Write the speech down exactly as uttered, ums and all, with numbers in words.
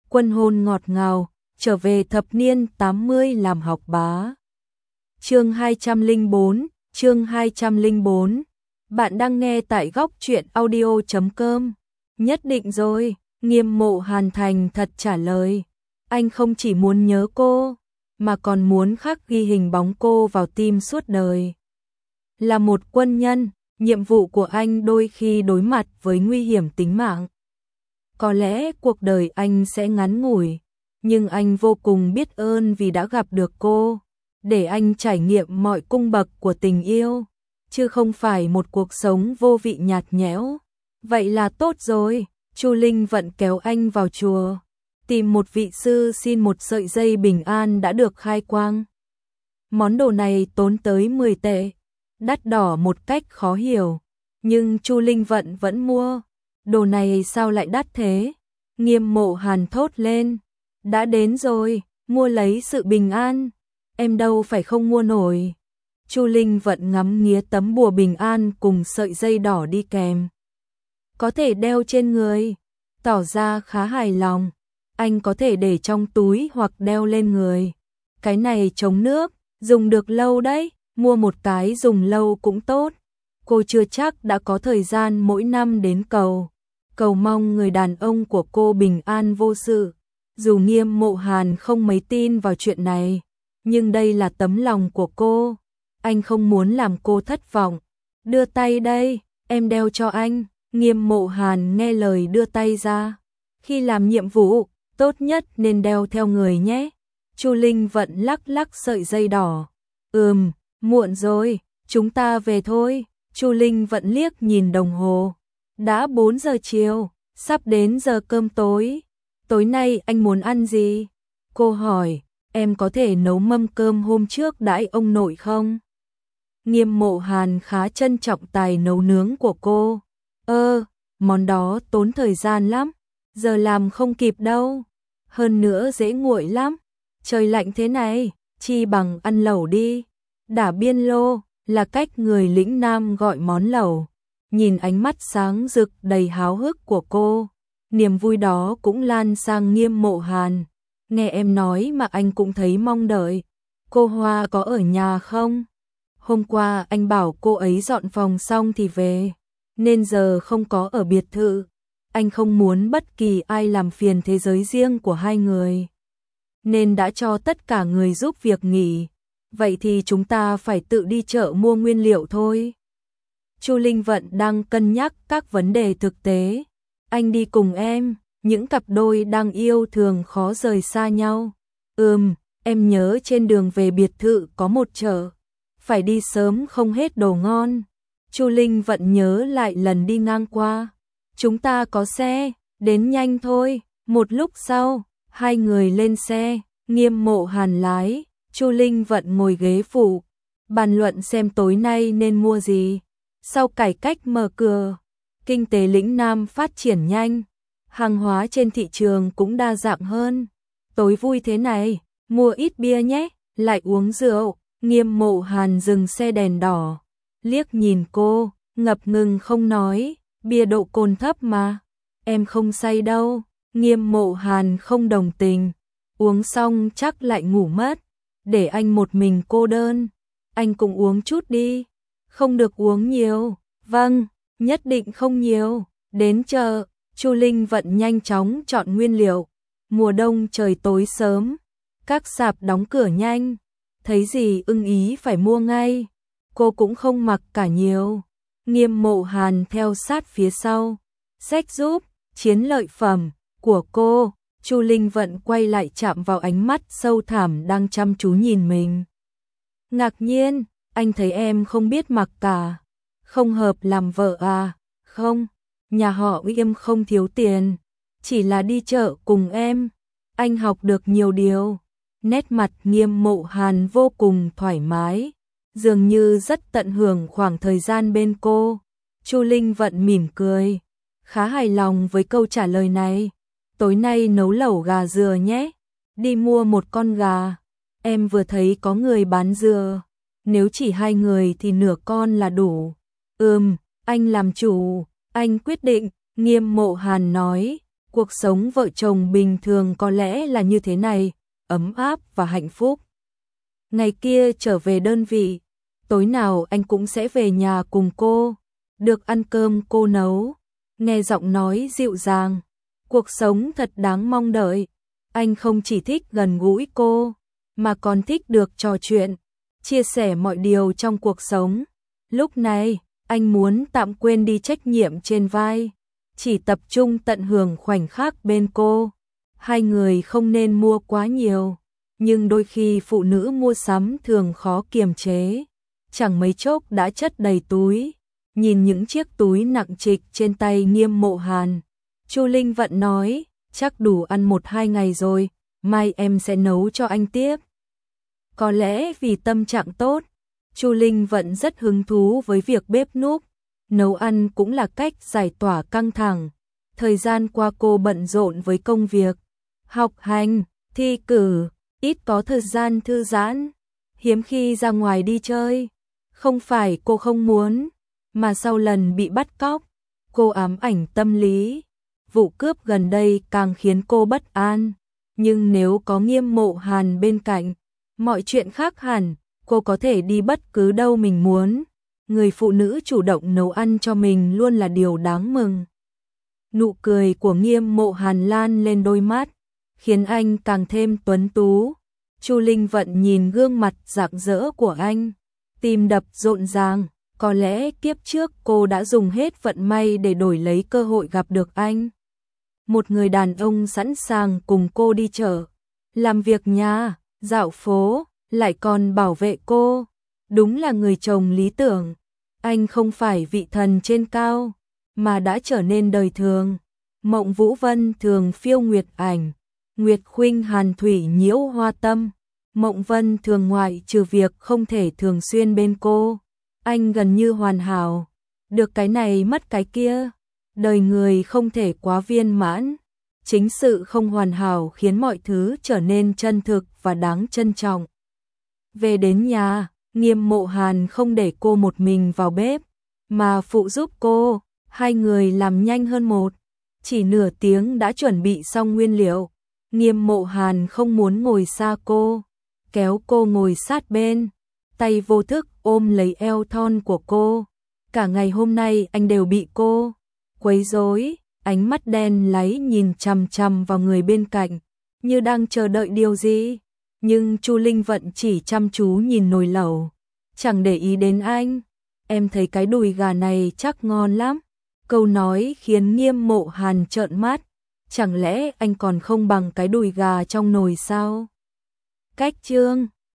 Quân hôn ngọt ngào, trở về thập niên tám mươi làm học bá. Chương hai trăm lẻ bốn, chương hai trăm lẻ bốn. Bạn đang nghe tại góc truyện audio chấm com. Nhất định rồi, Nghiêm Mộ Hàn thành thật trả lời. Anh không chỉ muốn nhớ cô, mà còn muốn khắc ghi hình bóng cô vào tim suốt đời. Là một quân nhân, nhiệm vụ của anh đôi khi đối mặt với nguy hiểm tính mạng. Có lẽ cuộc đời anh sẽ ngắn ngủi, nhưng anh vô cùng biết ơn vì đã gặp được cô, để anh trải nghiệm mọi cung bậc của tình yêu, chứ không phải một cuộc sống vô vị nhạt nhẽo. Vậy là tốt rồi, Chu Linh Vận kéo anh vào chùa, tìm một vị sư xin một sợi dây bình an đã được khai quang. Món đồ này tốn tới mười tệ, đắt đỏ một cách khó hiểu, nhưng Chu Linh Vận vẫn mua. Đồ này sao lại đắt thế? Nghiêm Mộ Hàn thốt lên. Đã đến rồi, mua lấy sự bình an. Em đâu phải không mua nổi. Chu Linh Vận ngắm nghía tấm bùa bình an cùng sợi dây đỏ đi kèm. Có thể đeo trên người, tỏ ra khá hài lòng. Anh có thể để trong túi hoặc đeo lên người. Cái này chống nước, dùng được lâu đấy, mua một cái dùng lâu cũng tốt. Cô chưa chắc đã có thời gian mỗi năm đến cầu. Cầu mong người đàn ông của cô bình an vô sự. Dù Nghiêm Mộ Hàn không mấy tin vào chuyện này, nhưng đây là tấm lòng của cô. Anh không muốn làm cô thất vọng. Đưa tay đây, em đeo cho anh. Nghiêm Mộ Hàn nghe lời đưa tay ra. Khi làm nhiệm vụ, tốt nhất nên đeo theo người nhé. Chu Linh Vận lắc lắc sợi dây đỏ. Ừm, muộn rồi, chúng ta về thôi. Chu Linh Vận liếc nhìn đồng hồ. Đã bốn giờ chiều, sắp đến giờ cơm tối. Tối nay anh muốn ăn gì? Cô hỏi, em có thể nấu mâm cơm hôm trước đãi ông nội không? Nghiêm Mộ Hàn khá trân trọng tài nấu nướng của cô. Ơ, món đó tốn thời gian lắm, giờ làm không kịp đâu. Hơn nữa dễ nguội lắm. Trời lạnh thế này, chi bằng ăn lẩu đi. Đả biên lô là cách người lĩnh Nam gọi món lẩu. Nhìn ánh mắt sáng rực đầy háo hức của cô, niềm vui đó cũng lan sang Nghiêm Mộ Hàn. Nghe em nói mà anh cũng thấy mong đợi. Cô Hoa có ở nhà không? Hôm qua anh bảo cô ấy dọn phòng xong thì về, nên giờ không có ở biệt thự. Anh không muốn bất kỳ ai làm phiền thế giới riêng của hai người, nên đã cho tất cả người giúp việc nghỉ. Vậy thì chúng ta phải tự đi chợ mua nguyên liệu thôi. Chu Linh Vận đang cân nhắc các vấn đề thực tế. Anh đi cùng em, những cặp đôi đang yêu thường khó rời xa nhau. Ừm, em nhớ trên đường về biệt thự có một chợ, phải đi sớm không hết đồ ngon. Chu Linh Vận nhớ lại lần đi ngang qua. Chúng ta có xe, đến nhanh thôi. Một lúc sau, hai người lên xe, Nghiêm Mộ Hàn lái, Chu Linh Vận ngồi ghế phụ, bàn luận xem tối nay nên mua gì. Sau cải cách mở cửa, kinh tế lĩnh Nam phát triển nhanh, hàng hóa trên thị trường cũng đa dạng hơn. Tối vui thế này, mua ít bia nhé, lại uống rượu. Nghiêm Mộ Hàn dừng xe đèn đỏ, liếc nhìn cô, ngập ngừng không nói, bia độ cồn thấp mà, em không say đâu. Nghiêm Mộ Hàn không đồng tình, uống xong chắc lại ngủ mất, để anh một mình cô đơn. Anh cũng uống chút đi. Không được uống nhiều. Vâng, nhất định không nhiều. Đến chợ, Chu Linh Vận nhanh chóng chọn nguyên liệu. Mùa đông trời tối sớm, các sạp đóng cửa nhanh, thấy gì ưng ý phải mua ngay. Cô cũng không mặc cả nhiều. Nghiêm Mộ Hàn theo sát phía sau, xách giúp chiến lợi phẩm của cô. Chu Linh Vận quay lại chạm vào ánh mắt sâu thẳm đang chăm chú nhìn mình. Ngạc nhiên, anh thấy em không biết mặc cả. Không hợp làm vợ à? Không, nhà họ Nghiêm không thiếu tiền, chỉ là đi chợ cùng em. Anh học được nhiều điều. Nét mặt Nghiêm Mộ Hàn vô cùng thoải mái, dường như rất tận hưởng khoảng thời gian bên cô. Chu Linh Vận mỉm cười, khá hài lòng với câu trả lời này. Tối nay nấu lẩu gà dừa nhé. Đi mua một con gà. Em vừa thấy có người bán dừa. Nếu chỉ hai người thì nửa con là đủ. Ừm, anh làm chủ. Anh quyết định. Nghiêm Mộ Hàn nói. Cuộc sống vợ chồng bình thường có lẽ là như thế này, ấm áp và hạnh phúc. Ngày kia trở về đơn vị, tối nào anh cũng sẽ về nhà cùng cô, được ăn cơm cô nấu, nghe giọng nói dịu dàng. Cuộc sống thật đáng mong đợi. Anh không chỉ thích gần gũi cô, mà còn thích được trò chuyện, chia sẻ mọi điều trong cuộc sống. Lúc này, anh muốn tạm quên đi trách nhiệm trên vai, chỉ tập trung tận hưởng khoảnh khắc bên cô. Hai người không nên mua quá nhiều, nhưng đôi khi phụ nữ mua sắm thường khó kiềm chế, chẳng mấy chốc đã chất đầy túi. Nhìn những chiếc túi nặng trịch trên tay Nghiêm Mộ Hàn, Chu Linh Vận nói, chắc đủ ăn một hai ngày rồi, mai em sẽ nấu cho anh tiếp. Có lẽ vì tâm trạng tốt, Chu Linh Vận rất hứng thú với việc bếp núc, nấu ăn cũng là cách giải tỏa căng thẳng. Thời gian qua cô bận rộn với công việc, học hành, thi cử, ít có thời gian thư giãn, hiếm khi ra ngoài đi chơi. Không phải cô không muốn, mà sau lần bị bắt cóc, cô ám ảnh tâm lý. Vụ cướp gần đây càng khiến cô bất an, nhưng nếu có Nghiêm Mộ Hàn bên cạnh, mọi chuyện khác hẳn, cô có thể đi bất cứ đâu mình muốn. Người phụ nữ chủ động nấu ăn cho mình luôn là điều đáng mừng. Nụ cười của Nghiêm Mộ Hàn lan lên đôi mắt, khiến anh càng thêm tuấn tú. Chu Linh Vận nhìn gương mặt rạng rỡ của anh, tim đập rộn ràng. Có lẽ kiếp trước cô đã dùng hết vận may để đổi lấy cơ hội gặp được anh. Một người đàn ông sẵn sàng cùng cô đi chợ, làm việc nhà, dạo phố, lại còn bảo vệ cô. Đúng là người chồng lý tưởng. Anh không phải vị thần trên cao, mà đã trở nên đời thường. Mộng Vũ Vân thường phiêu nguyệt ảnh, Nguyệt Khuynh hàn thủy nhiễu hoa tâm. Mộng Vân thường ngoại trừ việc không thể thường xuyên bên cô. Anh gần như hoàn hảo, được cái này mất cái kia. Đời người không thể quá viên mãn. Chính sự không hoàn hảo khiến mọi thứ trở nên chân thực và đáng trân trọng. Về đến nhà, Nghiêm Mộ Hàn không để cô một mình vào bếp, mà phụ giúp cô. Hai người làm nhanh hơn một, chỉ nửa tiếng đã chuẩn bị xong nguyên liệu. Nghiêm Mộ Hàn không muốn ngồi xa cô, kéo cô ngồi sát bên, tay vô thức ôm lấy eo thon của cô. Cả ngày hôm nay anh đều bị cô quấy rối, ánh mắt đen láy nhìn chằm chằm vào người bên cạnh, như đang chờ đợi điều gì. Nhưng Chu Linh Vận chỉ chăm chú nhìn nồi lẩu, chẳng để ý đến anh. Em thấy cái đùi gà này chắc ngon lắm. Câu nói khiến Nghiêm Mộ Hàn trợn mắt. Chẳng lẽ anh còn không bằng cái đùi gà trong nồi sao? Cách chương